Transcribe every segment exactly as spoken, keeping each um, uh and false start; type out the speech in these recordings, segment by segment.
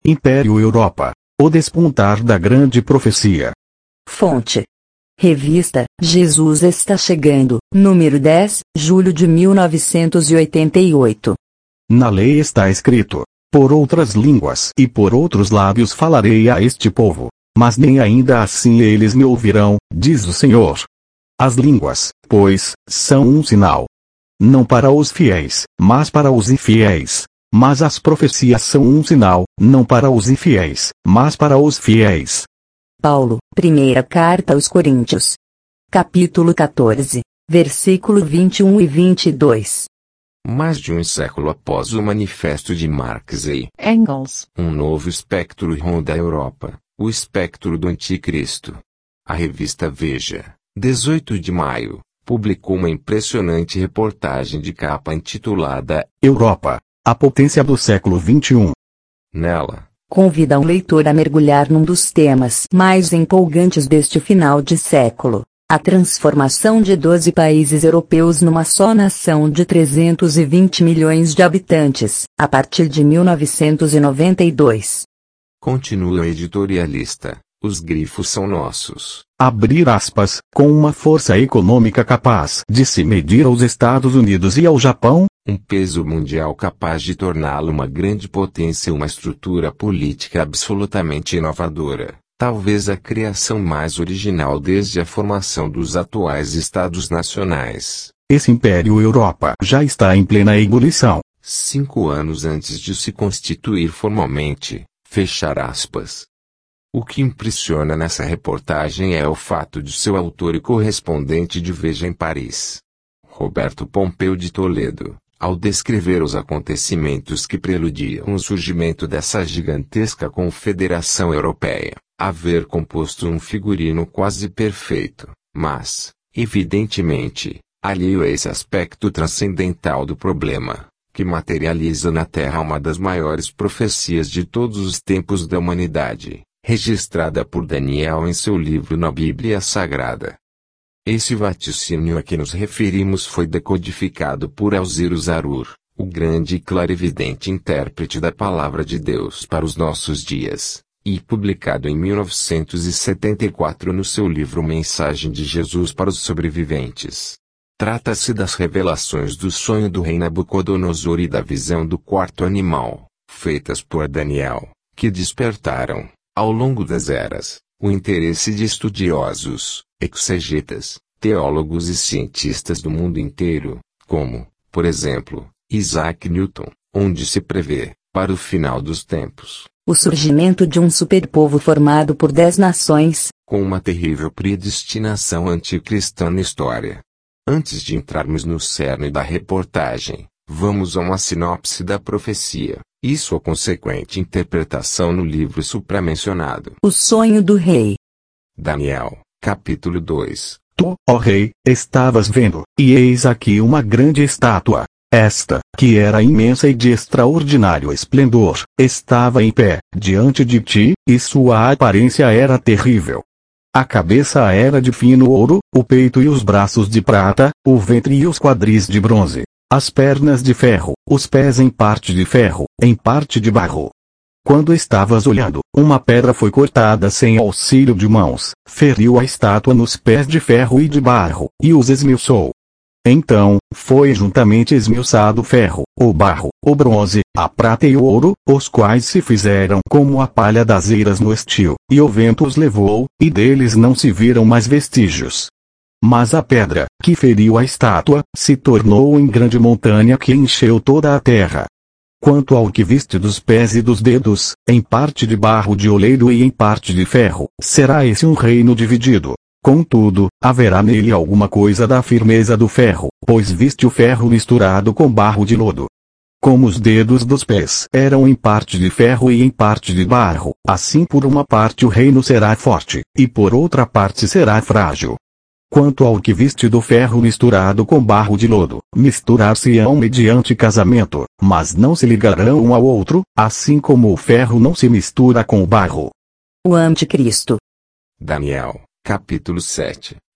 Império Europa. O despontar da grande profecia. Fonte. Revista, Jesus está chegando, número dez, julho de mil novecentos e oitenta e oito. Na lei está escrito: por outras línguas e por outros lábios falarei a este povo, mas nem ainda assim eles me ouvirão, diz o Senhor. As línguas, pois, são um sinal. Não para os fiéis, mas para os infiéis. Mas as profecias são um sinal, não para os infiéis, mas para os fiéis. Paulo, primeira carta aos Coríntios. Capítulo quatorze, versículo vinte e um e vinte e dois. Mais de um século após o manifesto de Marx e Engels, um novo espectro ronda a Europa, o espectro do anticristo. A revista Veja, dezoito de maio, publicou uma impressionante reportagem de capa intitulada Europa, a potência do século vinte e um. Nela, convida o leitor a mergulhar num dos temas mais empolgantes deste final de século: a transformação de doze países europeus numa só nação de trezentos e vinte milhões de habitantes, a partir de mil novecentos e noventa e dois. Continua o editorialista, os grifos são nossos. Abrir aspas, com uma força econômica capaz de se medir aos Estados Unidos e ao Japão, um peso mundial capaz de torná-lo uma grande potência e uma estrutura política absolutamente inovadora, talvez a criação mais original desde a formação dos atuais Estados nacionais. Esse Império Europa já está em plena ebulição. Cinco anos antes de se constituir formalmente, fechar aspas. O que impressiona nessa reportagem é o fato de seu autor e correspondente de Veja em Paris, Roberto Pompeu de Toledo, ao descrever os acontecimentos que preludiam o surgimento dessa gigantesca confederação europeia, haver composto um figurino quase perfeito, mas, evidentemente, alheio a esse aspecto transcendental do problema, que materializa na Terra uma das maiores profecias de todos os tempos da humanidade, registrada por Daniel em seu livro na Bíblia Sagrada. Esse vaticínio a que nos referimos foi decodificado por Alziro Zarur, o grande e clarividente intérprete da Palavra de Deus para os nossos dias, e publicado em mil novecentos e setenta e quatro no seu livro Mensagem de Jesus para os Sobreviventes. Trata-se das revelações do sonho do rei Nabucodonosor e da visão do quarto animal, feitas por Daniel, que despertaram, ao longo das eras, o interesse de estudiosos, exegetas, teólogos e cientistas do mundo inteiro, como, por exemplo, Isaac Newton, onde se prevê, para o final dos tempos, o surgimento de um superpovo formado por dez nações, com uma terrível predestinação anticristã na história. Antes de entrarmos no cerne da reportagem, vamos a uma sinopse da profecia, e sua consequente interpretação no livro supramencionado. O sonho do rei. Daniel, capítulo dois. Tu, ó rei, estavas vendo, e eis aqui uma grande estátua. Esta, que era imensa e de extraordinário esplendor, estava em pé, diante de ti, e sua aparência era terrível. A cabeça era de fino ouro, o peito e os braços de prata, o ventre e os quadris de bronze, as pernas de ferro, os pés em parte de ferro, em parte de barro. Quando estavas olhando, uma pedra foi cortada sem auxílio de mãos, feriu a estátua nos pés de ferro e de barro, e os esmiuçou. Então, foi juntamente esmiuçado o ferro, o barro, o bronze, a prata e o ouro, os quais se fizeram como a palha das eiras no estio, e o vento os levou, e deles não se viram mais vestígios. Mas a pedra, que feriu a estátua, se tornou em grande montanha que encheu toda a terra. Quanto ao que viste dos pés e dos dedos, em parte de barro de oleiro e em parte de ferro, será esse um reino dividido. Contudo, haverá nele alguma coisa da firmeza do ferro, pois viste o ferro misturado com barro de lodo. Como os dedos dos pés eram em parte de ferro e em parte de barro, assim por uma parte o reino será forte, e por outra parte será frágil. Quanto ao que viste do ferro misturado com barro de lodo, misturar-se-ão mediante casamento, mas não se ligarão um ao outro, assim como o ferro não se mistura com o barro. O Anticristo. Daniel, capítulo sete.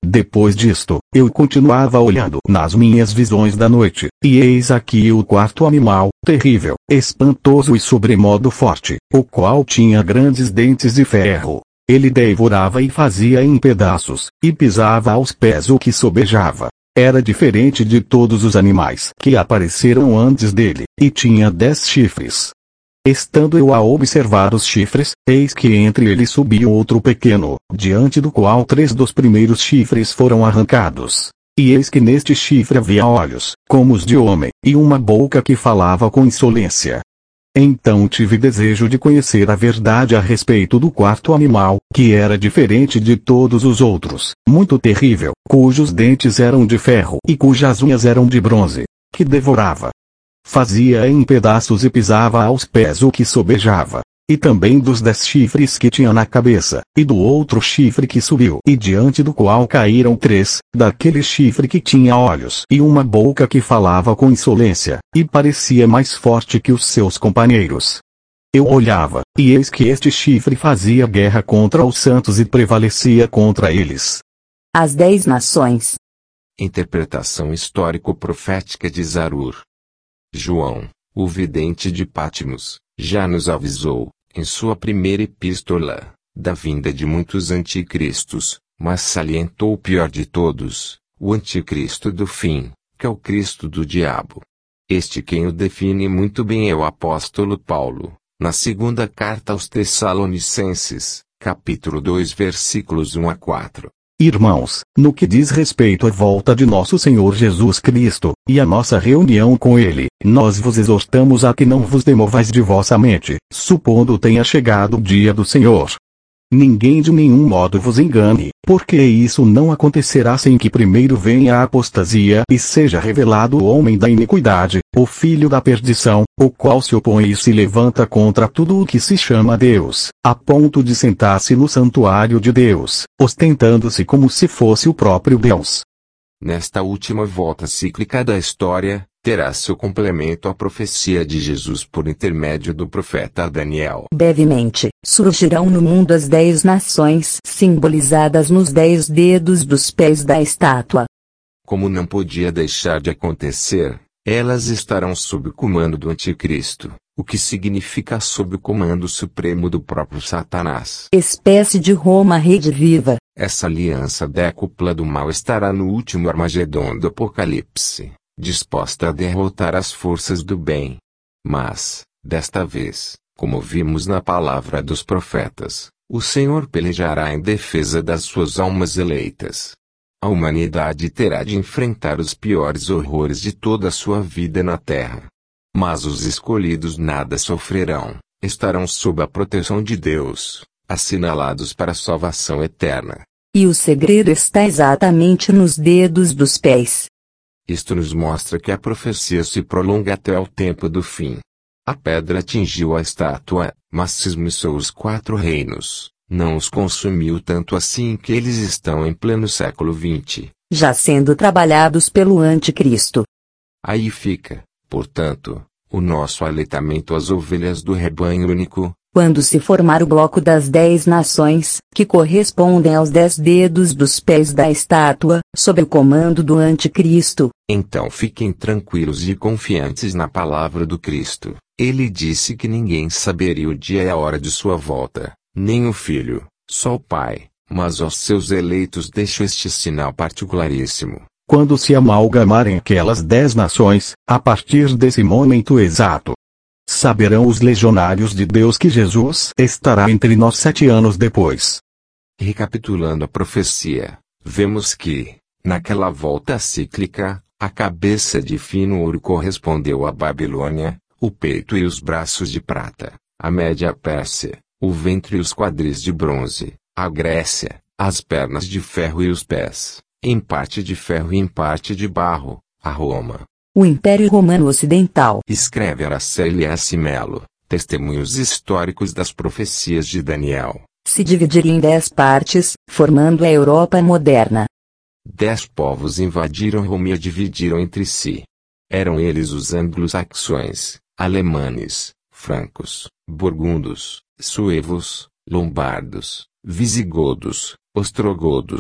Depois disto, eu continuava olhando nas minhas visões da noite, e eis aqui o quarto animal, terrível, espantoso e sobremodo forte, o qual tinha grandes dentes de ferro. Ele devorava e fazia em pedaços, e pisava aos pés o que sobejava. Era diferente de todos os animais que apareceram antes dele, e tinha dez chifres. Estando eu a observar os chifres, eis que entre eles subiu outro pequeno, diante do qual três dos primeiros chifres foram arrancados. E eis que neste chifre havia olhos, como os de homem, e uma boca que falava com insolência. Então tive desejo de conhecer a verdade a respeito do quarto animal, que era diferente de todos os outros, muito terrível, cujos dentes eram de ferro e cujas unhas eram de bronze, que devorava. Fazia em pedaços e pisava aos pés o que sobejava. E também dos dez chifres que tinha na cabeça, e do outro chifre que subiu, e diante do qual caíram três, daquele chifre que tinha olhos e uma boca que falava com insolência, e parecia mais forte que os seus companheiros. Eu olhava, e eis que este chifre fazia guerra contra os santos e prevalecia contra eles. As dez nações. Interpretação histórico-profética de Zarur. João, o vidente de Pátimos, já nos avisou, em sua primeira epístola, da vinda de muitos anticristos, mas salientou o pior de todos, o anticristo do fim, que é o Cristo do diabo. Este quem o define muito bem é o apóstolo Paulo, na segunda carta aos Tessalonicenses, capítulo dois versículos um a quatro. Irmãos, no que diz respeito à volta de nosso Senhor Jesus Cristo, e à nossa reunião com Ele, nós vos exortamos a que não vos demovais de vossa mente, supondo tenha chegado o dia do Senhor. Ninguém de nenhum modo vos engane, porque isso não acontecerá sem que primeiro venha a apostasia e seja revelado o homem da iniquidade, o filho da perdição, o qual se opõe e se levanta contra tudo o que se chama Deus, a ponto de sentar-se no santuário de Deus, ostentando-se como se fosse o próprio Deus. Nesta última volta cíclica da história, terá seu complemento a profecia de Jesus por intermédio do profeta Daniel. Brevemente, surgirão no mundo as dez nações simbolizadas nos dez dedos dos pés da estátua. Como não podia deixar de acontecer, elas estarão sob o comando do anticristo, o que significa sob o comando supremo do próprio Satanás. Espécie de Roma rede viva. Essa aliança décupla do mal estará no último Armagedon do Apocalipse, disposta a derrotar as forças do bem. Mas, desta vez, como vimos na palavra dos profetas, o Senhor pelejará em defesa das suas almas eleitas. A humanidade terá de enfrentar os piores horrores de toda a sua vida na terra. Mas os escolhidos nada sofrerão, estarão sob a proteção de Deus, assinalados para a salvação eterna. E o segredo está exatamente nos dedos dos pés. Isto nos mostra que a profecia se prolonga até o tempo do fim. A pedra atingiu a estátua, mas se esmiuçou os quatro reinos, não os consumiu tanto assim que eles estão em pleno século vinte. Já sendo trabalhados pelo anticristo. Aí fica, portanto, o nosso aleitamento às ovelhas do rebanho único. Quando se formar o bloco das dez nações, que correspondem aos dez dedos dos pés da estátua, sob o comando do anticristo. Então fiquem tranquilos e confiantes na palavra do Cristo. Ele disse que ninguém saberia o dia e a hora de sua volta, nem o Filho, só o Pai, mas aos seus eleitos deixa este sinal particularíssimo. Quando se amalgamarem aquelas dez nações, a partir desse momento exato, saberão os legionários de Deus que Jesus estará entre nós sete anos depois. Recapitulando a profecia, vemos que, naquela volta cíclica, a cabeça de fino ouro correspondeu à Babilônia, o peito e os braços de prata, a Média Pérsia, o ventre e os quadris de bronze, a Grécia, as pernas de ferro e os pés, em parte de ferro e em parte de barro, a Roma. O Império Romano Ocidental. Escreve Araceli S. Melo, Testemunhos Históricos das Profecias de Daniel. Se dividiria em dez partes, formando a Europa moderna. Dez povos invadiram Roma e a dividiram entre si. Eram eles os anglo-saxões, alemanes, francos, burgundos, suevos, lombardos, visigodos, ostrogodos,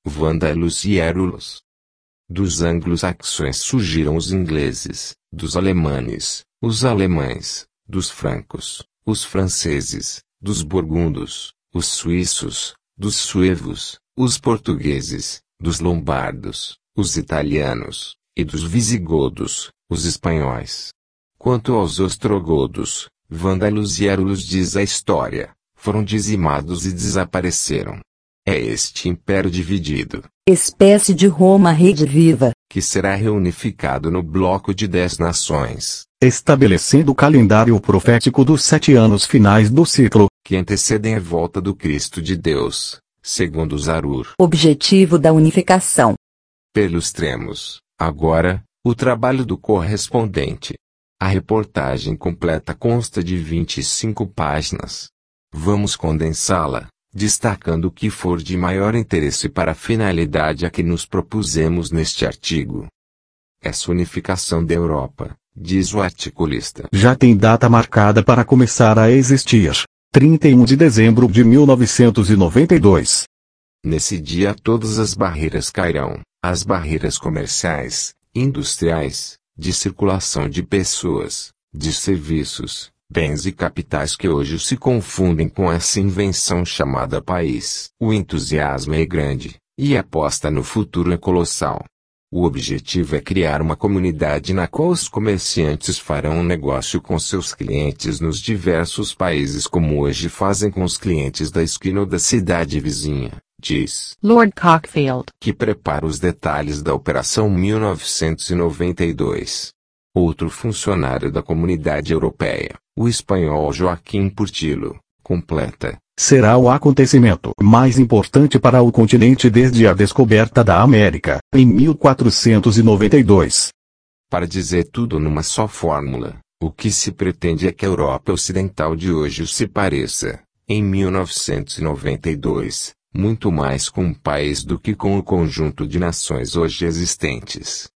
vândalos e érulos. Dos anglo-saxões surgiram os ingleses, dos alemanes, os alemães, dos francos, os franceses, dos burgundos, os suíços, dos suevos, os portugueses, dos lombardos, os italianos, e dos visigodos, os espanhóis. Quanto aos ostrogodos, vândalos e érulos, diz a história, foram dizimados e desapareceram. É este império dividido, espécie de Roma rediviva, que será reunificado no bloco de dez nações, estabelecendo o calendário profético dos sete anos finais do ciclo, que antecedem a volta do Cristo de Deus, segundo Zarur. objetivo da unificação. Pelustremos, agora, o trabalho do correspondente. A reportagem completa consta de vinte e cinco páginas. Vamos condensá-la, destacando o que for de maior interesse para a finalidade a que nos propusemos neste artigo. Essa unificação da Europa, diz o articulista, já tem data marcada para começar a existir. trinta e um de dezembro de mil novecentos e noventa e dois. Nesse dia todas as barreiras cairão, as barreiras comerciais, industriais, de circulação de pessoas, de serviços, bens e capitais que hoje se confundem com essa invenção chamada país. O entusiasmo é grande, e a aposta no futuro é colossal. O objetivo é criar uma comunidade na qual os comerciantes farão um negócio com seus clientes nos diversos países como hoje fazem com os clientes da esquina ou da cidade vizinha, diz Lord Cockfield, que prepara os detalhes da Operação mil novecentos e noventa e dois. Outro funcionário da Comunidade Europeia, o espanhol Joaquim Portillo, completa: será o acontecimento mais importante para o continente desde a descoberta da América, em mil quatrocentos e noventa e dois. Para dizer tudo numa só fórmula, o que se pretende é que a Europa Ocidental de hoje se pareça, em mil novecentos e noventa e dois, muito mais com um país do que com o conjunto de nações hoje existentes.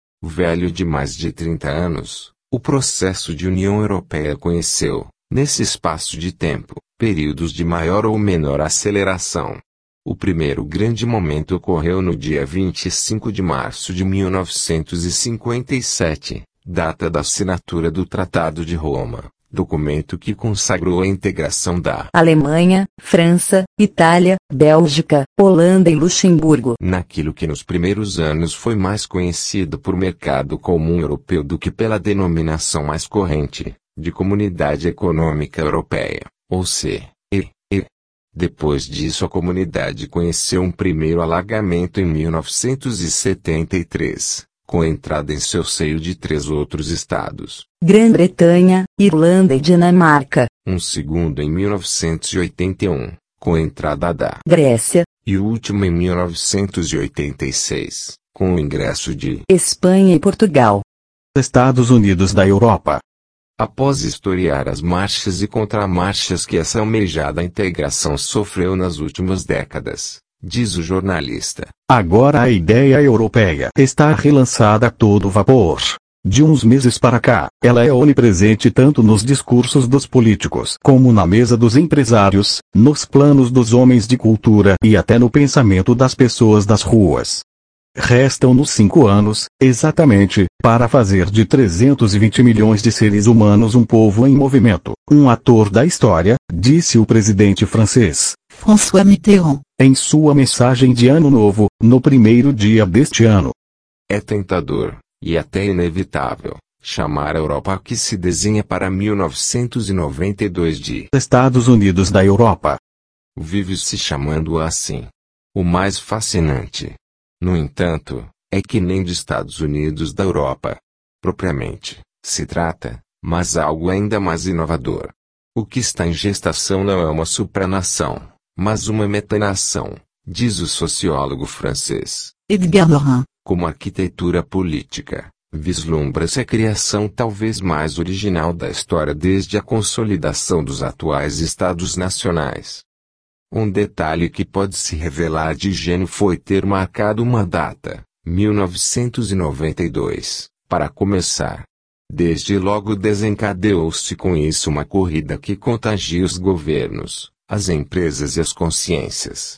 Velho de mais de trinta anos, o processo de União Europeia conheceu, nesse espaço de tempo, períodos de maior ou menor aceleração. O primeiro grande momento ocorreu no dia vinte e cinco de março de mil novecentos e cinquenta e sete, data da assinatura do Tratado de Roma, documento que consagrou a integração da Alemanha, França, Itália, Bélgica, Holanda e Luxemburgo naquilo que nos primeiros anos foi mais conhecido por mercado comum europeu do que pela denominação mais corrente, de Comunidade Econômica Europeia, ou C E E. Depois disso a comunidade conheceu um primeiro alargamento em mil novecentos e setenta e três, com a entrada em seu seio de três outros estados, Grã-Bretanha, Irlanda e Dinamarca, um segundo em mil novecentos e oitenta e um, com a entrada da Grécia, e o último em mil novecentos e oitenta e seis, com o ingresso de Espanha e Portugal. Estados Unidos da Europa. Após historiar as marchas e contramarchas que essa almejada integração sofreu nas últimas décadas, diz o jornalista, agora a ideia europeia está relançada a todo vapor. De uns meses para cá, ela é onipresente tanto nos discursos dos políticos como na mesa dos empresários, nos planos dos homens de cultura e até no pensamento das pessoas das ruas. Restam-nos cinco anos, exatamente, para fazer de trezentos e vinte milhões de seres humanos um povo em movimento, um ator da história, disse o presidente francês François Mitterrand, em sua mensagem de Ano Novo, no primeiro dia deste ano. É tentador, e até inevitável, chamar a Europa que se desenha para mil novecentos e noventa e dois de Estados Unidos da Europa. Vive-se chamando-a assim. O mais fascinante, no entanto, é que nem de Estados Unidos da Europa, propriamente, se trata, mas algo ainda mais inovador. O que está em gestação não é uma supranação, mas uma metanação, diz o sociólogo francês Edgar Morin. Como arquitetura política, vislumbra-se a criação talvez mais original da história desde a consolidação dos atuais Estados nacionais. Um detalhe que pode se revelar de gênio foi ter marcado uma data, mil novecentos e noventa e dois, para começar. Desde logo desencadeou-se com isso uma corrida que contagia os governos, as empresas e as consciências.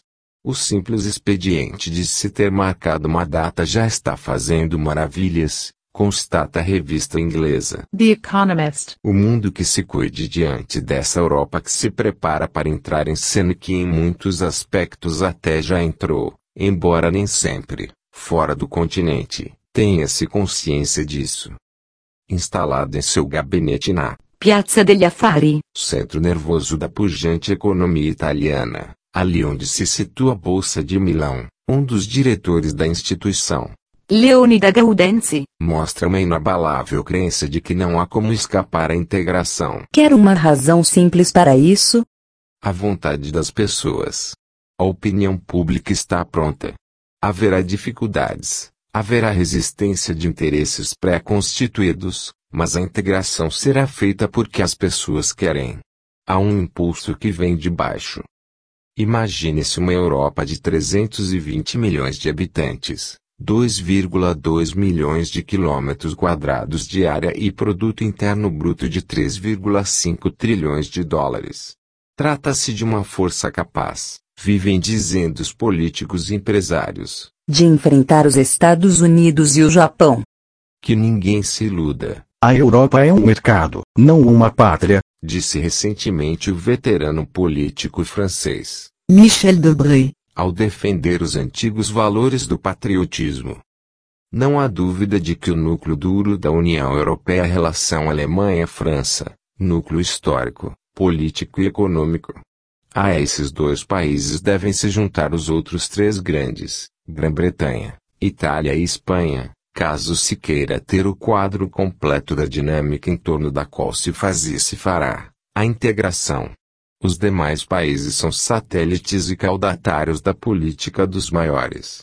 O simples expediente de se ter marcado uma data já está fazendo maravilhas, constata a revista inglesa The Economist. O mundo que se cuide diante dessa Europa que se prepara para entrar em cena e que em muitos aspectos até já entrou, embora nem sempre, fora do continente, tenha-se consciência disso. Instalado em seu gabinete na Piazza degli Affari, centro nervoso da pujante economia italiana, ali onde se situa a Bolsa de Milão, um dos diretores da instituição, Leonida Gaudenzi, mostra uma inabalável crença de que não há como escapar à integração. quer uma razão simples para isso? A vontade das pessoas. A opinião pública está pronta. Haverá dificuldades, haverá resistência de interesses pré-constituídos, mas a integração será feita porque as pessoas querem. Há um impulso que vem de baixo. Imagine-se uma Europa de trezentos e vinte milhões de habitantes, dois vírgula dois milhões de quilômetros quadrados de área e produto interno bruto de três vírgula cinco trilhões de dólares. Trata-se de uma força capaz, vivem dizendo os políticos e empresários, de enfrentar os Estados Unidos e o Japão. Que ninguém se iluda. A Europa é um mercado, não uma pátria, disse recentemente o veterano político francês, Michel Debré, ao defender os antigos valores do patriotismo. Não há dúvida de que o núcleo duro da União Europeia é a relação Alemanha-França, núcleo histórico, político e econômico. A esses dois países devem se juntar os outros três grandes, Grã-Bretanha, Itália e Espanha, caso se queira ter o quadro completo da dinâmica em torno da qual se faz e se fará a integração. Os demais países são satélites e caudatários da política dos maiores.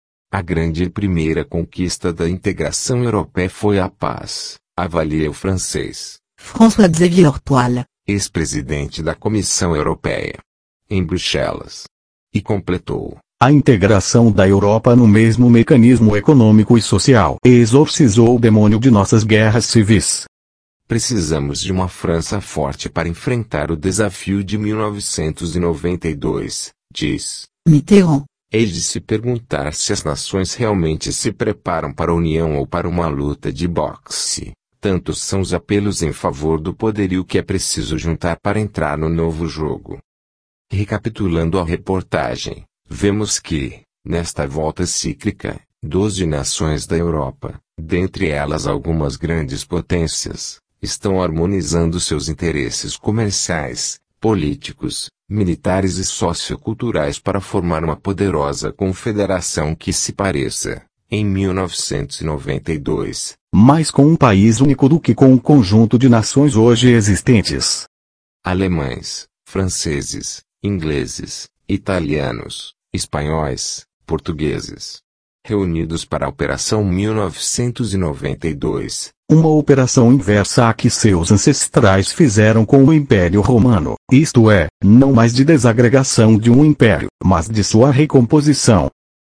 A grande e primeira conquista da integração europeia foi a paz, avalia o francês François-Xavier Toile, ex-presidente da Comissão Europeia, em Bruxelas. E completou: a integração da Europa no mesmo mecanismo econômico e social exorcizou o demônio de nossas guerras civis. Precisamos de uma França forte para enfrentar o desafio de mil novecentos e noventa e dois, diz Mitterrand. É de se perguntar se as nações realmente se preparam para a união ou para uma luta de boxe. Tantos são os apelos em favor do poderio que é preciso juntar para entrar no novo jogo. Recapitulando a reportagem, vemos que, nesta volta cíclica, doze nações da Europa, dentre elas algumas grandes potências, estão harmonizando seus interesses comerciais, políticos, militares e socioculturais para formar uma poderosa confederação que se pareça, em mil novecentos e noventa e dois, mais com um país único do que com um conjunto de nações hoje existentes. Alemães, franceses, ingleses, italianos, espanhóis, portugueses, reunidos para a Operação mil novecentos e noventa e dois. Uma operação inversa à que seus ancestrais fizeram com o Império Romano, isto é, não mais de desagregação de um império, mas de sua recomposição.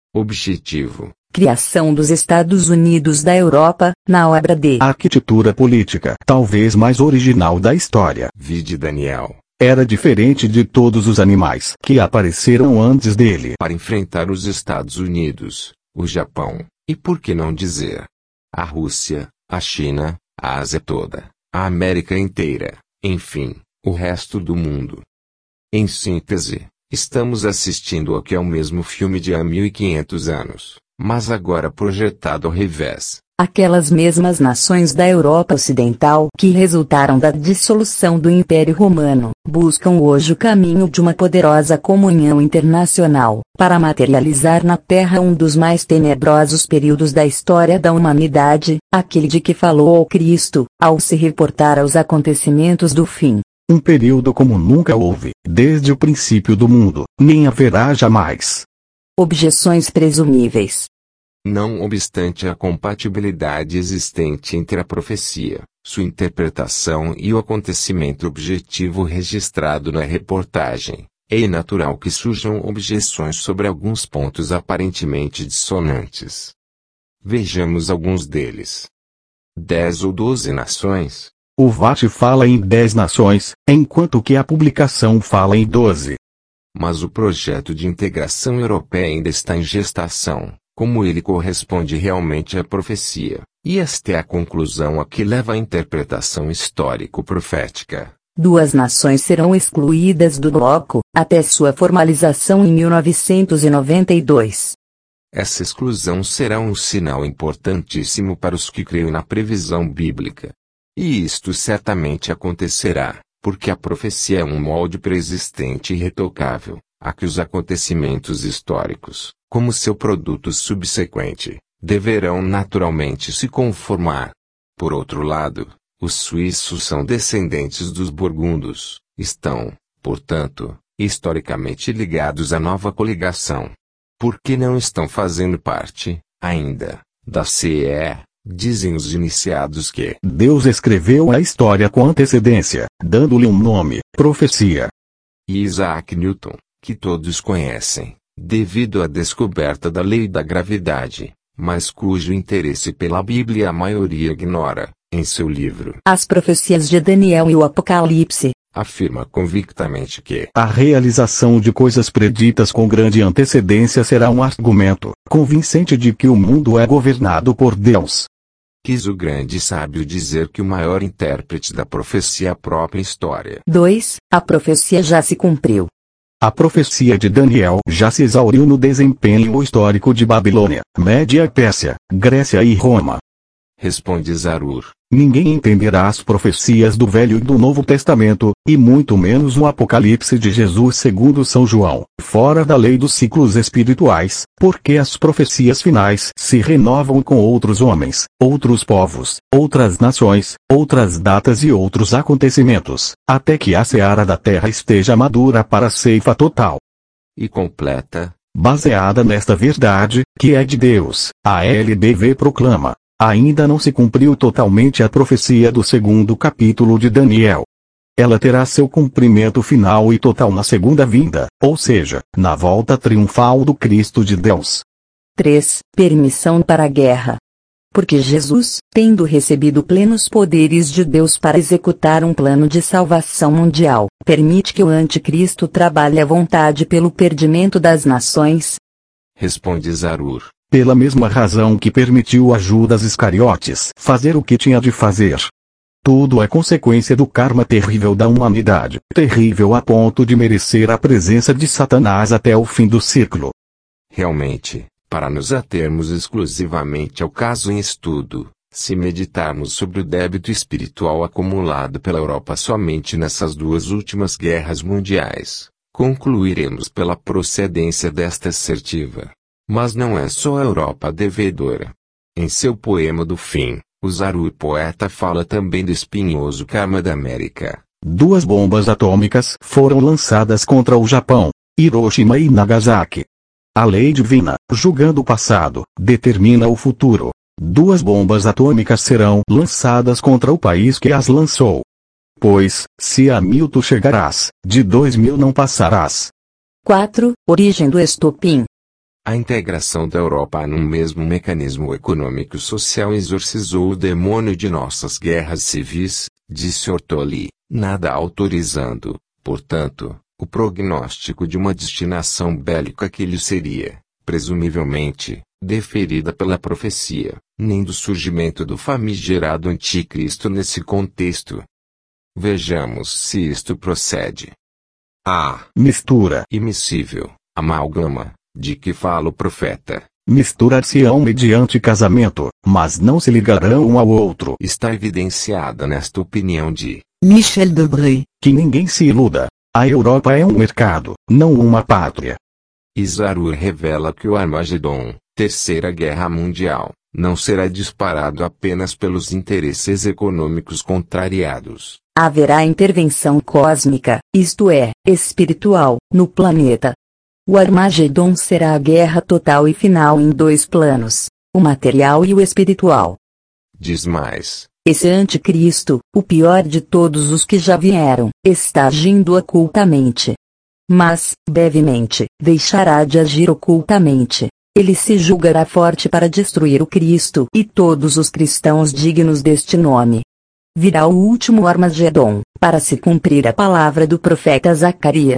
Objetivo: criação dos Estados Unidos da Europa, na obra de A arquitetura política talvez mais original da história. Vide Daniel. Era diferente de todos os animais que apareceram antes dele. Para enfrentar os Estados Unidos, o Japão, e por que não dizer, a Rússia, a China, a Ásia toda, a América inteira, enfim, o resto do mundo. Em síntese, estamos assistindo ao que é o mesmo filme de há mil e quinhentos anos, mas agora projetado ao revés. aquelas mesmas nações da Europa Ocidental que resultaram da dissolução do Império Romano, buscam hoje o caminho de uma poderosa comunhão internacional, para materializar na Terra um dos mais tenebrosos períodos da história da humanidade, aquele de que falou o Cristo, ao se reportar aos acontecimentos do fim. Um período como nunca houve, desde o princípio do mundo, nem haverá jamais. Objeções presumíveis. Não obstante a compatibilidade existente entre a profecia, sua interpretação e o acontecimento objetivo registrado na reportagem, é natural que surjam objeções sobre alguns pontos aparentemente dissonantes. Vejamos alguns deles. Dez ou doze nações. O V A T fala em dez nações, enquanto que a publicação fala em doze. Mas o projeto de integração europeia ainda está em gestação, como ele corresponde realmente à profecia, e esta é a conclusão a que leva a interpretação histórico-profética. Duas nações serão excluídas do bloco, até sua formalização em mil novecentos e noventa e dois. Essa exclusão será um sinal importantíssimo para os que creem na previsão bíblica. E isto certamente acontecerá, porque a profecia é um molde preexistente e irretocável, a que os acontecimentos históricos, como seu produto subsequente, deverão naturalmente se conformar. Por outro lado, os suíços são descendentes dos burgundos, estão, portanto, historicamente ligados à nova coligação. Porque não estão fazendo parte, ainda, da C E E, dizem os iniciados que Deus escreveu a história com antecedência, dando-lhe um nome, profecia. E Isaac Newton, que todos conhecem, devido à descoberta da lei da gravidade, mas cujo interesse pela Bíblia a maioria ignora, em seu livro As Profecias de Daniel e o Apocalipse, afirma convictamente que a realização de coisas preditas com grande antecedência será um argumento convincente de que o mundo é governado por Deus. Quis o grande sábio dizer que o maior intérprete da profecia é a própria história. dois. A profecia já se cumpriu. A profecia de Daniel já se exauriu no desempenho histórico de Babilônia, Média e Pérsia, Grécia e Roma. Responde Zarur. Ninguém entenderá as profecias do Velho e do Novo Testamento, e muito menos o Apocalipse de Jesus segundo São João, fora da lei dos ciclos espirituais, porque as profecias finais se renovam com outros homens, outros povos, outras nações, outras datas e outros acontecimentos, até que a seara da terra esteja madura para a ceifa total. E completa. Baseada nesta verdade, que é de Deus, a L B V proclama: ainda não se cumpriu totalmente a profecia do segundo capítulo de Daniel. Ela terá seu cumprimento final e total na segunda vinda, ou seja, na volta triunfal do Cristo de Deus. três. Permissão para a guerra. Porque Jesus, tendo recebido plenos poderes de Deus para executar um plano de salvação mundial, permite que o anticristo trabalhe à vontade pelo perdimento das nações. Responde Zarur. Pela mesma razão que permitiu a Judas Iscariotes fazer o que tinha de fazer. Tudo é consequência do karma terrível da humanidade, terrível a ponto de merecer a presença de Satanás até o fim do ciclo. Realmente, para nos atermos exclusivamente ao caso em estudo, se meditarmos sobre o débito espiritual acumulado pela Europa somente nessas duas últimas guerras mundiais, concluiremos pela procedência desta assertiva. Mas não é só a Europa devedora. Em seu poema do fim, o Zarur poeta fala também do espinhoso karma da América. Duas bombas atômicas foram lançadas contra o Japão, Hiroshima e Nagasaki. A lei divina, julgando o passado, determina o futuro. Duas bombas atômicas serão lançadas contra o país que as lançou. Pois, se a mil tu chegarás, de dois mil não passarás. quatro. Origem do estopim. A integração da Europa num mesmo mecanismo econômico-social exorcizou o demônio de nossas guerras civis, disse Ortoli, nada autorizando, portanto, o prognóstico de uma destinação bélica que lhe seria, presumivelmente, deferida pela profecia, nem do surgimento do famigerado anticristo nesse contexto. Vejamos se isto procede. A. Mistura. Immiscível, amálgama, de que fala o profeta. Misturar-se-ão mediante casamento, mas não se ligarão um ao outro. Está evidenciada nesta opinião de Michel Debré. Que ninguém se iluda. A Europa é um mercado, não uma pátria. Zarur revela que o Armagedon, Terceira Guerra Mundial, não será disparado apenas pelos interesses econômicos contrariados. Haverá intervenção cósmica, isto é, espiritual, no planeta. O Armagedon será a guerra total e final em dois planos, o material e o espiritual. Diz mais. Esse anticristo, o pior de todos os que já vieram, está agindo ocultamente. Mas, brevemente, deixará de agir ocultamente. Ele se julgará forte para destruir o Cristo e todos os cristãos dignos deste nome. Virá o último Armagedon, para se cumprir a palavra do profeta Zacarias.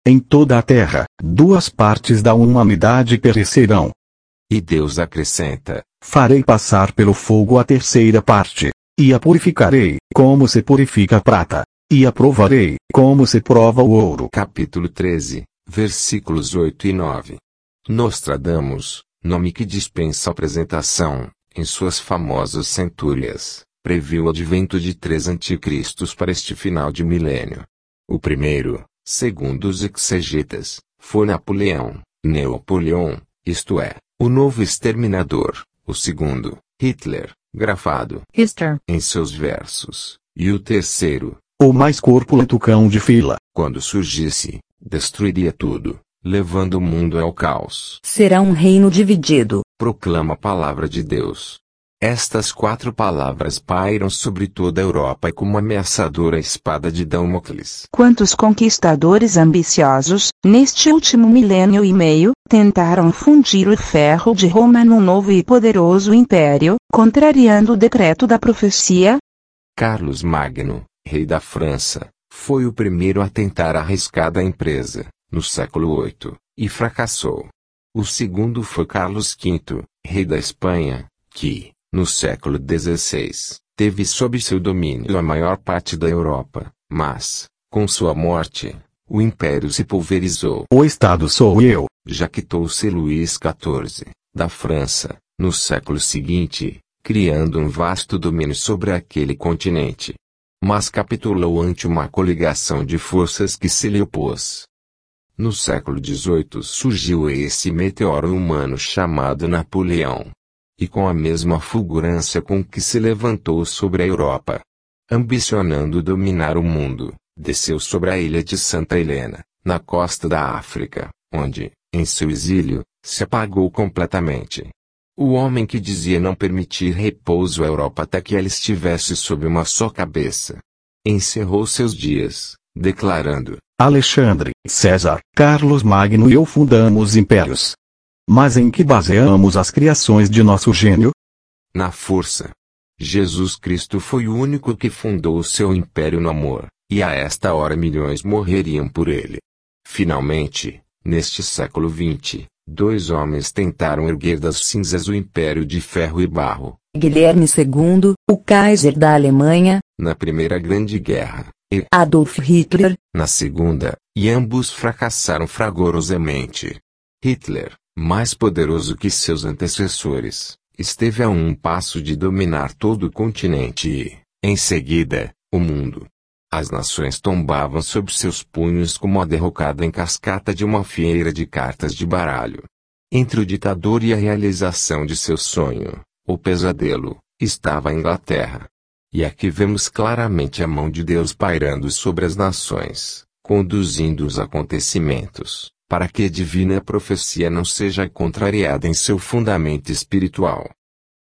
Em toda a terra, duas partes da humanidade perecerão. E Deus acrescenta: Farei passar pelo fogo a terceira parte. E a purificarei, como se purifica a prata. E a provarei, como se prova o ouro. Capítulo treze, versículos oito e nove. Nostradamus, nome que dispensa apresentação, em suas famosas centúrias, previu o advento de três anticristos para este final de milênio. O primeiro, segundo os exegetas, foi Napoleão, Neopoleon, isto é, o novo exterminador. O segundo, Hitler, grafado Hister. em seus versos. E o terceiro, O mais corpulento cão de fila. quando surgisse, destruiria tudo, levando o mundo ao caos. Será um reino dividido. Proclama a palavra de Deus. Estas quatro palavras pairam sobre toda a Europa como uma ameaçadora espada de Damocles. Quantos conquistadores ambiciosos, neste último milênio e meio, tentaram fundir o ferro de Roma num novo e poderoso império, contrariando o decreto da profecia? Carlos Magno, rei da França, foi o primeiro a tentar a arriscada empresa, no século oito, e fracassou. O segundo foi Carlos quinto, rei da Espanha, que, no século dezesseis, teve sob seu domínio a maior parte da Europa, mas, com sua morte, o império se pulverizou. O Estado sou eu. Jactou-se Luís quatorze, da França, no século seguinte, criando um vasto domínio sobre aquele continente. Mas capitulou ante uma coligação de forças que se lhe opôs. No século dezoito surgiu esse meteoro humano chamado Napoleão. E com a mesma fulgurância com que se levantou sobre a Europa, ambicionando dominar o mundo, desceu sobre a ilha de Santa Helena, na costa da África, onde, em seu exílio, se apagou completamente. O homem que dizia não permitir repouso à Europa até que ela estivesse sob uma só cabeça, encerrou seus dias, declarando: Alexandre, César, Carlos Magno e eu fundamos impérios. Mas em que baseamos as criações de nosso gênio? Na força. Jesus Cristo foi o único que fundou o seu império no amor, e a esta hora milhões morreriam por ele. Finalmente, neste século vinte, dois homens tentaram erguer das cinzas o império de ferro e barro. Guilherme segundo, o Kaiser da Alemanha, Na Primeira Grande Guerra, e, Adolf Hitler, na Segunda, e ambos fracassaram fragorosamente. Hitler, mais poderoso que seus antecessores, esteve a um passo de dominar todo o continente e, em seguida, o mundo. As nações tombavam sob seus punhos como a derrocada em cascata de uma fieira de cartas de baralho. Entre o ditador e a realização de seu sonho, o pesadelo, estava a Inglaterra. E aqui vemos claramente a mão de Deus pairando sobre as nações, conduzindo os acontecimentos, para que a divina profecia não seja contrariada em seu fundamento espiritual.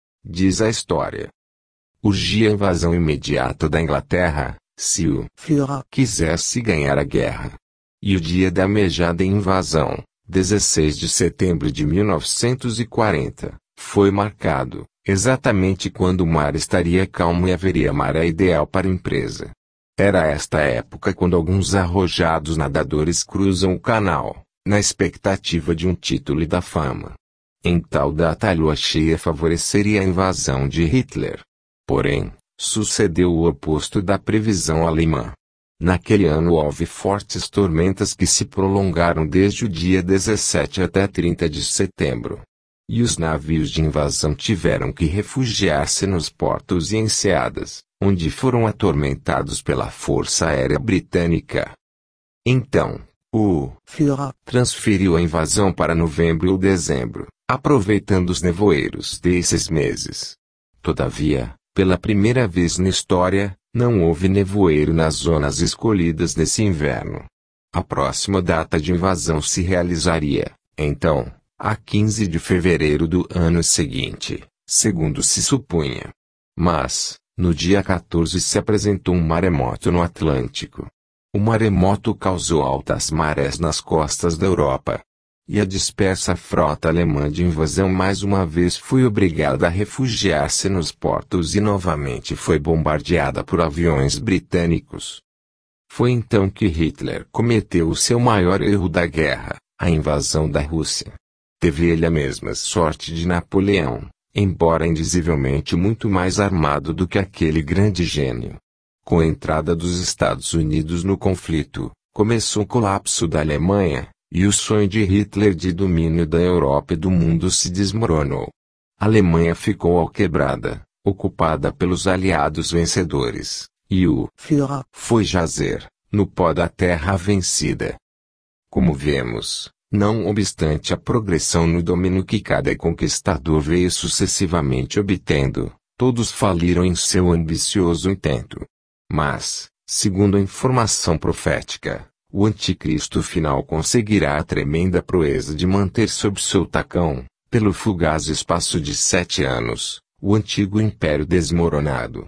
Diz a história. Urgia a invasão imediata da Inglaterra, se o Führer quisesse ganhar a guerra. E o dia da almejada invasão, dezesseis de setembro de mil novecentos e quarenta, foi marcado, exatamente quando o mar estaria calmo e haveria maré ideal para a empresa. Era esta época quando alguns arrojados nadadores cruzam o canal, na expectativa de um título e da fama. Em tal data a lua cheia favoreceria a invasão de Hitler. Porém, sucedeu o oposto da previsão alemã. Naquele ano houve fortes tormentas que se prolongaram desde o dia dezessete até trinta de setembro. E os navios de invasão tiveram que refugiar-se nos portos e enseadas, onde foram atormentados pela Força Aérea Britânica. Então, o Führer transferiu a invasão para novembro ou dezembro, aproveitando os nevoeiros desses meses. Todavia, pela primeira vez na história, não houve nevoeiro nas zonas escolhidas nesse inverno. A próxima data de invasão se realizaria, então, a quinze de fevereiro do ano seguinte, segundo se supunha. Mas, no dia quatorze se apresentou um maremoto no Atlântico. O maremoto causou altas marés nas costas da Europa. E a dispersa frota alemã de invasão mais uma vez foi obrigada a refugiar-se nos portos e novamente foi bombardeada por aviões britânicos. Foi então que Hitler cometeu o seu maior erro da guerra, a invasão da Rússia. Teve ele a mesma sorte de Napoleão, embora indizivelmente muito mais armado do que aquele grande gênio. Com a entrada dos Estados Unidos no conflito, começou o colapso da Alemanha, e o sonho de Hitler de domínio da Europa e do mundo se desmoronou. A Alemanha ficou alquebrada, ocupada pelos aliados vencedores, e o Führer foi jazer, no pó da terra vencida. Como vemos, não obstante a progressão no domínio que cada conquistador veio sucessivamente obtendo, todos faliram em seu ambicioso intento. Mas, segundo a informação profética, o anticristo final conseguirá a tremenda proeza de manter sob seu tacão, pelo fugaz espaço de sete anos, o antigo império desmoronado.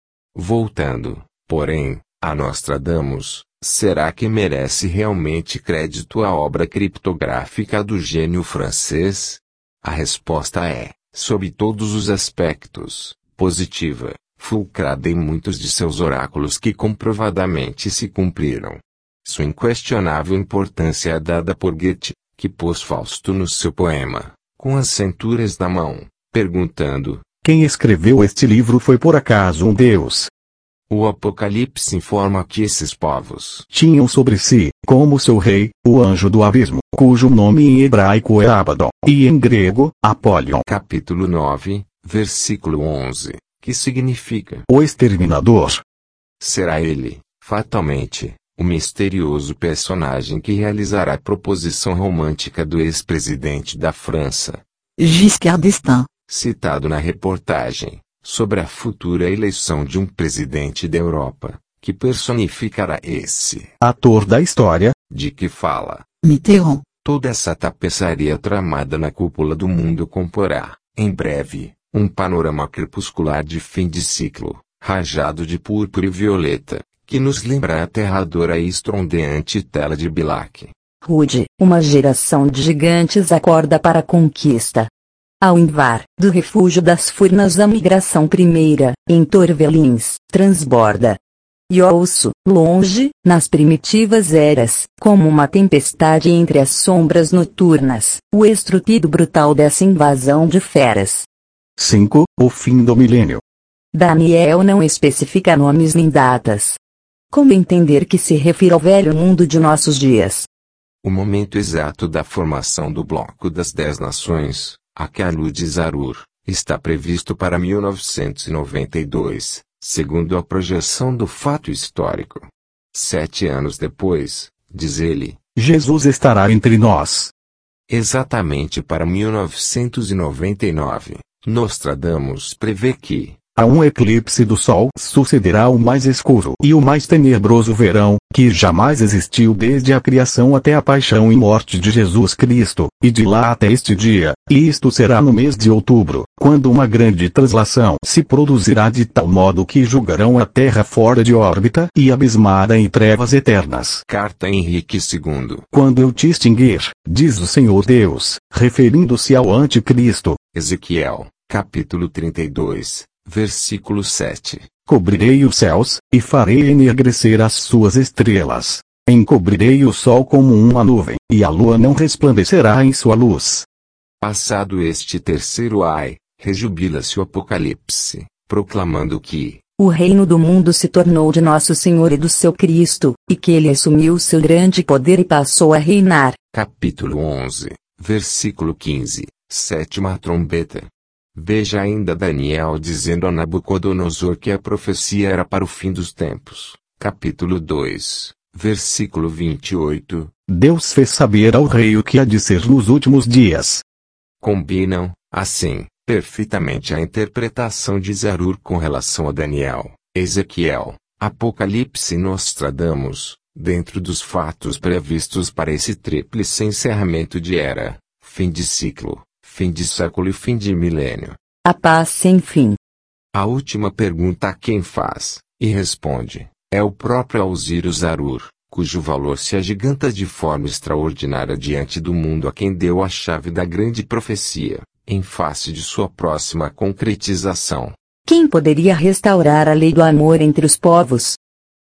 Voltando, porém, a Nostradamus, será que merece realmente crédito a obra criptográfica do gênio francês? A resposta é, sob todos os aspectos, positiva, fulcrada em muitos de seus oráculos que comprovadamente se cumpriram. Sua inquestionável importância é dada por Goethe, que pôs Fausto no seu poema, com as centuras na mão, perguntando: quem escreveu este livro foi por acaso um deus? O Apocalipse informa que esses povos tinham sobre si, como seu rei, o anjo do abismo, cujo nome em hebraico é Abaddon, e em grego, Apollyon. Capítulo nove, versículo onze, que significa o exterminador. Será ele, fatalmente, o misterioso personagem que realizará a proposição romântica do ex-presidente da França, Giscard d'Estaing, citado na reportagem, sobre a futura eleição de um presidente da Europa, que personificará esse ator da história, de que fala Mitterrand. Toda essa tapeçaria tramada na cúpula do mundo comporá, em breve, um panorama crepuscular de fim de ciclo, rajado de púrpura e violeta, que nos lembra a aterradora e estrondeante tela de Bilac. Rude, uma geração de gigantes acorda para a conquista. Ao invar, do refúgio das furnas a migração primeira, em Torvelins, transborda. E ouço, longe, nas primitivas eras, como uma tempestade entre as sombras noturnas, o estrupido brutal dessa invasão de feras. cinco. O fim do milênio. Daniel não especifica nomes nem datas. Como entender que se refere ao velho mundo de nossos dias? O momento exato da formação do Bloco das Dez Nações, a que alude Zarur, está previsto para mil novecentos e noventa e dois, segundo a projeção do fato histórico. Sete anos depois, diz ele, Jesus estará entre nós. Exatamente para mil novecentos e noventa e nove, Nostradamus prevê que a um eclipse do Sol sucederá o mais escuro e o mais tenebroso verão, que jamais existiu desde a criação até a paixão e morte de Jesus Cristo, e de lá até este dia, e isto será no mês de outubro, quando uma grande translação se produzirá de tal modo que julgarão a Terra fora de órbita e abismada em trevas eternas. Carta Henrique segundo. Quando eu te extinguir, diz o Senhor Deus, referindo-se ao anticristo. Ezequiel, capítulo trinta e dois. Versículo sete. Cobrirei os céus, e farei enegrecer as suas estrelas. Encobrirei o sol como uma nuvem, e a lua não resplandecerá em sua luz. Passado este terceiro ai, rejubila-se o Apocalipse, proclamando que o reino do mundo se tornou de nosso Senhor e do seu Cristo, e que ele assumiu seu grande poder e passou a reinar. Capítulo onze, versículo quinze, sétima trombeta. Veja ainda Daniel dizendo a Nabucodonosor que a profecia era para o fim dos tempos. Capítulo dois, versículo vinte e oito. Deus fez saber ao rei o que há de ser nos últimos dias. Combinam, assim, perfeitamente a interpretação de Zarur com relação a Daniel, Ezequiel, Apocalipse e Nostradamus, dentro dos fatos previstos para esse tríplice encerramento de era, fim de ciclo, fim de século e fim de milênio. A paz sem fim. A última pergunta a quem faz, e responde, é o próprio Alziro Zarur, cujo valor se agiganta de forma extraordinária diante do mundo a quem deu a chave da grande profecia, em face de sua próxima concretização. Quem poderia restaurar a lei do amor entre os povos?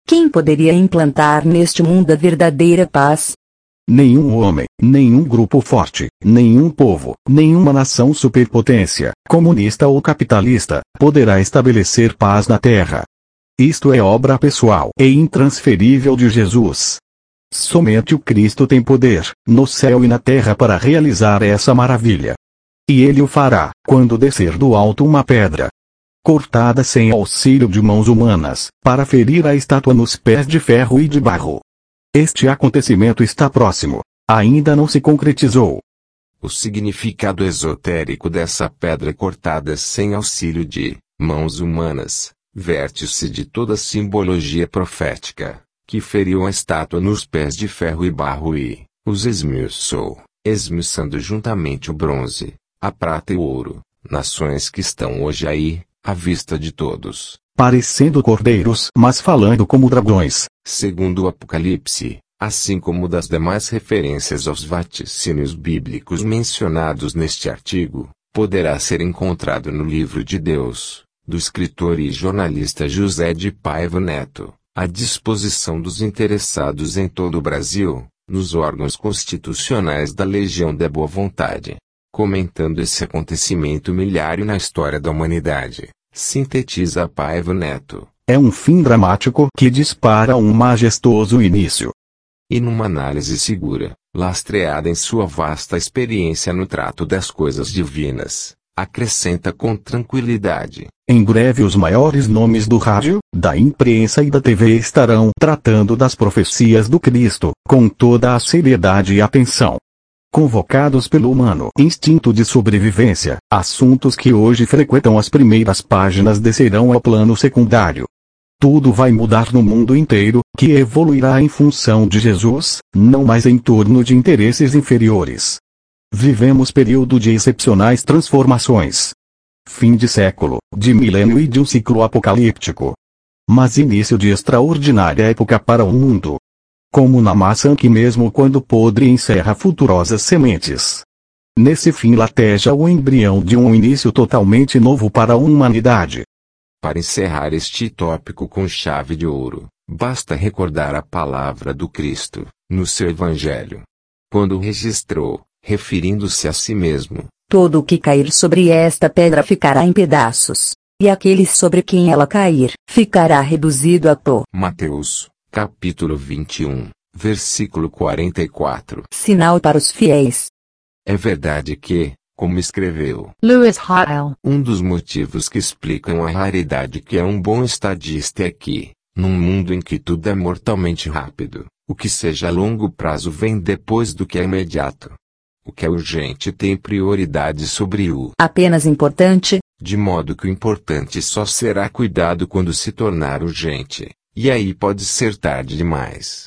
Quem poderia implantar neste mundo a verdadeira paz? Nenhum homem, nenhum grupo forte, nenhum povo, nenhuma nação superpotência, comunista ou capitalista, poderá estabelecer paz na Terra. Isto é obra pessoal e intransferível de Jesus. Somente o Cristo tem poder, no céu e na terra, para realizar essa maravilha. E ele o fará, quando descer do alto uma pedra cortada sem auxílio de mãos humanas, para ferir a estátua nos pés de ferro e de barro. Este acontecimento está próximo. Ainda não se concretizou. O significado esotérico dessa pedra cortada sem auxílio de mãos humanas verte-se de toda a simbologia profética, que feriu a estátua nos pés de ferro e barro e os esmiuçou, esmiuçando juntamente o bronze, a prata e o ouro, nações que estão hoje aí, à vista de todos, parecendo cordeiros, mas falando como dragões, segundo o Apocalipse, assim como das demais referências aos vaticínios bíblicos mencionados neste artigo, poderá ser encontrado no Livro de Deus, do escritor e jornalista José de Paiva Neto, à disposição dos interessados em todo o Brasil, nos órgãos constitucionais da Legião da Boa Vontade. Comentando esse acontecimento milhário na história da humanidade, sintetiza Paiva Neto. É um fim dramático que dispara um majestoso início. E numa análise segura, lastreada em sua vasta experiência no trato das coisas divinas, acrescenta com tranquilidade. Em breve os maiores nomes do rádio, da imprensa e da T V estarão tratando das profecias do Cristo, com toda a seriedade e atenção. Convocados pelo humano instinto de sobrevivência, assuntos que hoje frequentam as primeiras páginas descerão ao plano secundário. Tudo vai mudar no mundo inteiro, que evoluirá em função de Jesus, não mais em torno de interesses inferiores. Vivemos período de excepcionais transformações. Fim de século, de milênio e de um ciclo apocalíptico. Mas início de extraordinária época para o mundo. Como na maçã que mesmo quando podre encerra futurosas sementes. Nesse fim lateja o embrião de um início totalmente novo para a humanidade. Para encerrar este tópico com chave de ouro, basta recordar a palavra do Cristo, no seu Evangelho. Quando registrou, referindo-se a si mesmo: todo o que cair sobre esta pedra ficará em pedaços, e aquele sobre quem ela cair, ficará reduzido a pó. Mateus, capítulo vinte e um, versículo quarenta e quatro. Sinal para os fiéis. É verdade que, como escreveu Lewis Harrell, um dos motivos que explicam a raridade que é um bom estadista é que, num mundo em que tudo é mortalmente rápido, o que seja a longo prazo vem depois do que é imediato. O que é urgente tem prioridade sobre o apenas importante, de modo que o importante só será cuidado quando se tornar urgente, e aí pode ser tarde demais.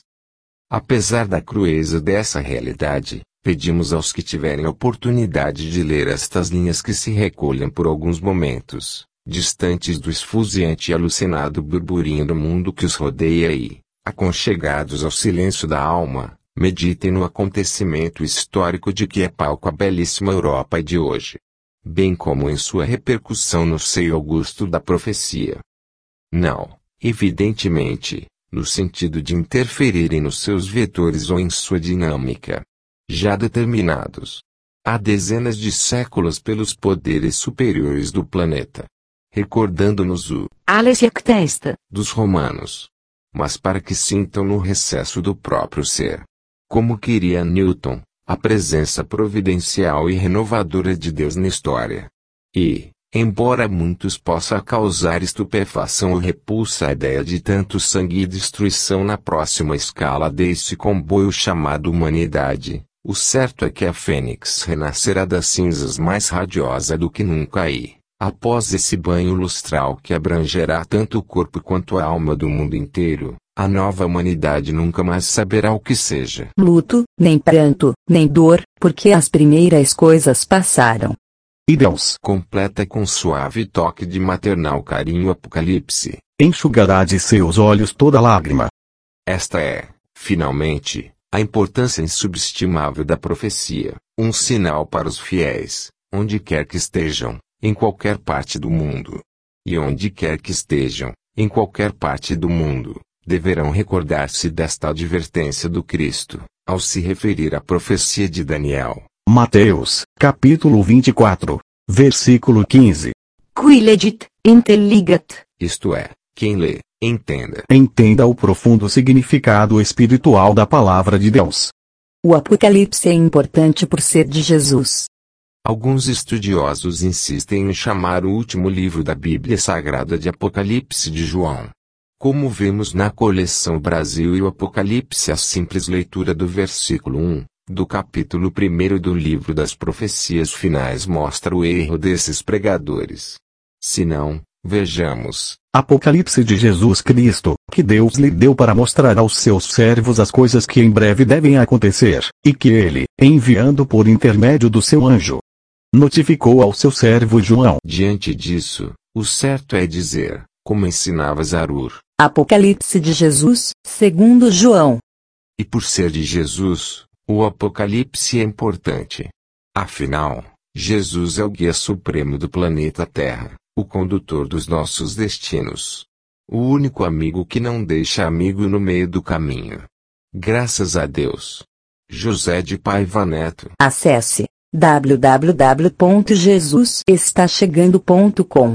Apesar da crueza dessa realidade, pedimos aos que tiverem oportunidade de ler estas linhas que se recolham por alguns momentos, distantes do esfuziante e alucinado burburinho do mundo que os rodeia e, aconchegados ao silêncio da alma, meditem no acontecimento histórico de que é palco a belíssima Europa de hoje, bem como em sua repercussão no seio augusto da profecia. Não, evidentemente, no sentido de interferirem nos seus vetores ou em sua dinâmica, já determinados há dezenas de séculos pelos poderes superiores do planeta, recordando-nos o Alessiactesta dos romanos, mas para que sintam no recesso do próprio ser, como queria Newton, a presença providencial e renovadora de Deus na história. E, embora muitos possa causar estupefação ou repulsa a ideia de tanto sangue e destruição na próxima escala desse comboio chamado humanidade, o certo é que a fênix renascerá das cinzas mais radiosa do que nunca e, após esse banho lustral que abrangerá tanto o corpo quanto a alma do mundo inteiro, a nova humanidade nunca mais saberá o que seja luto, nem pranto, nem dor, porque as primeiras coisas passaram. E Deus completa com suave toque de maternal carinho o Apocalipse: enxugará de seus olhos toda lágrima. Esta é, finalmente, a importância insubestimável da profecia, um sinal para os fiéis, onde quer que estejam, em qualquer parte do mundo. E onde quer que estejam, em qualquer parte do mundo, deverão recordar-se desta advertência do Cristo, ao se referir à profecia de Daniel. Mateus, capítulo vinte e quatro, versículo quinze. Qui legit, intelligat. Isto é, quem lê, entenda. Entenda o profundo significado espiritual da palavra de Deus. O Apocalipse é importante por ser de Jesus. Alguns estudiosos insistem em chamar o último livro da Bíblia Sagrada de Apocalipse de João. Como vemos na coleção Brasil e o Apocalipse, a simples leitura do versículo um, do capítulo primeiro do livro das profecias finais mostra o erro desses pregadores. Se não, vejamos. Apocalipse de Jesus Cristo, que Deus lhe deu para mostrar aos seus servos as coisas que em breve devem acontecer, e que ele, enviando por intermédio do seu anjo, notificou ao seu servo João. Diante disso, o certo é dizer, como ensinava Zarur. Apocalipse de Jesus, segundo João. E por ser de Jesus, o Apocalipse é importante. Afinal, Jesus é o guia supremo do planeta Terra, o condutor dos nossos destinos. O único amigo que não deixa amigo no meio do caminho. Graças a Deus. José de Paiva Neto. Acesse w w w ponto jesus está chegando ponto com.